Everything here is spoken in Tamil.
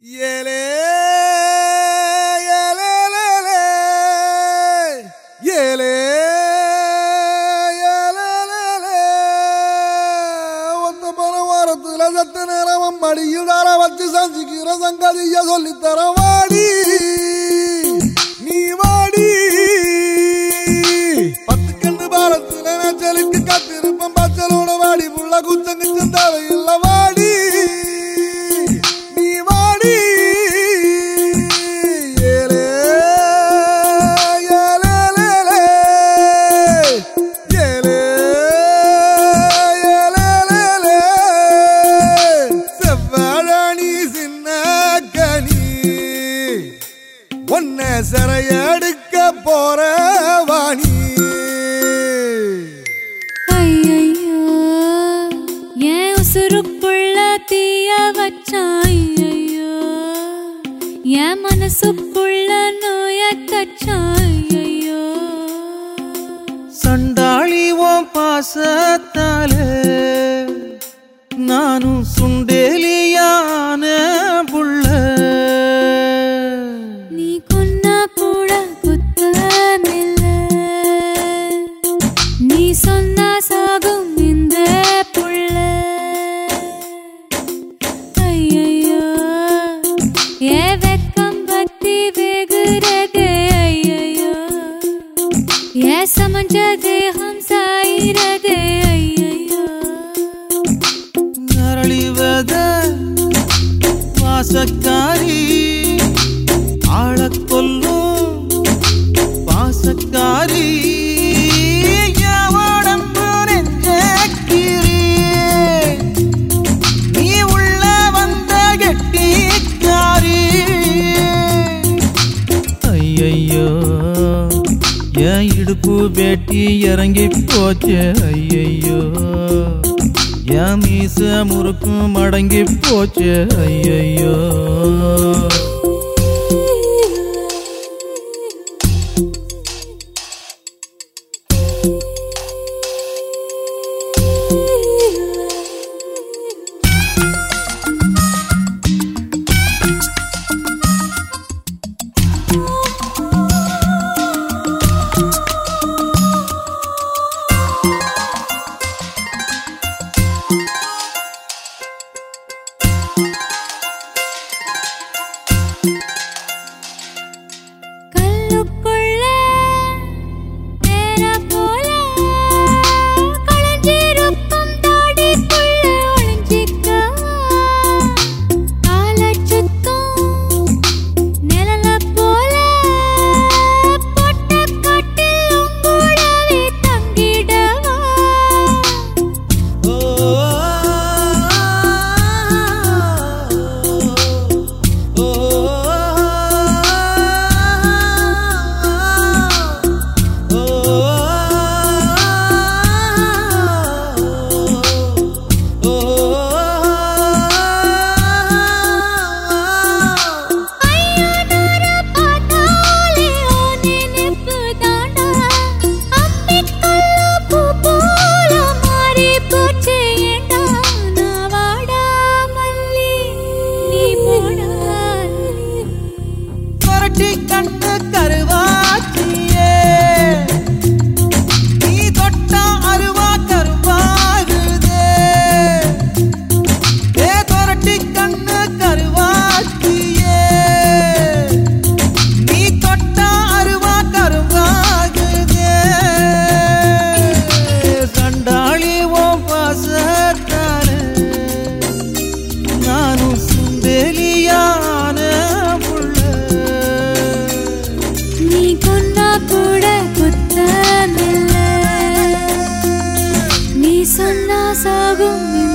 ஏலே ஏலே ஏலே ஒத்த பரவாரத்துல சத்த நேரம் மடியிடார வச்சு சஞ்சிக்கிற சங்கதிய சொல்லித்தர வாடி நீ வாடி பத்து கண்டு பாலத்துல நச்சலுக்கு கத்திருப்பம் பச்சலோட வாடி புள்ள குச்சங்கு சந்தாவை இல்ல வாடி ஒன்ன சரையடுக்க போற வாணி ஐயையோ ஏன் உசுருக்குள்ள தீய வச்சான் ஐயையோ என் மனசுக்குள்ள நோய தச்சான் ஐயையோ சண்டாளி ஓம் பாசத்தாலே நானும் சுண்டேலியான புள்ள சொன்னா சாகும் இந்த புள்ள ஐயையோ ஏ வெக்கம் பத்தி வேகுறதே ஐயையோ ஏ சமஞ்ச தேகம் சாயிரதே ஐயையோ நரளிவத வாசக்காரி ஆளக் கொல்லும் வாசக்காரி என் இடுப்பு வேட்டி இறங்கி போச்சு ஐயையோ என் மீச முறுக்கு மடங்கி போச்சு ஐயையோ சொன்னா சாகும்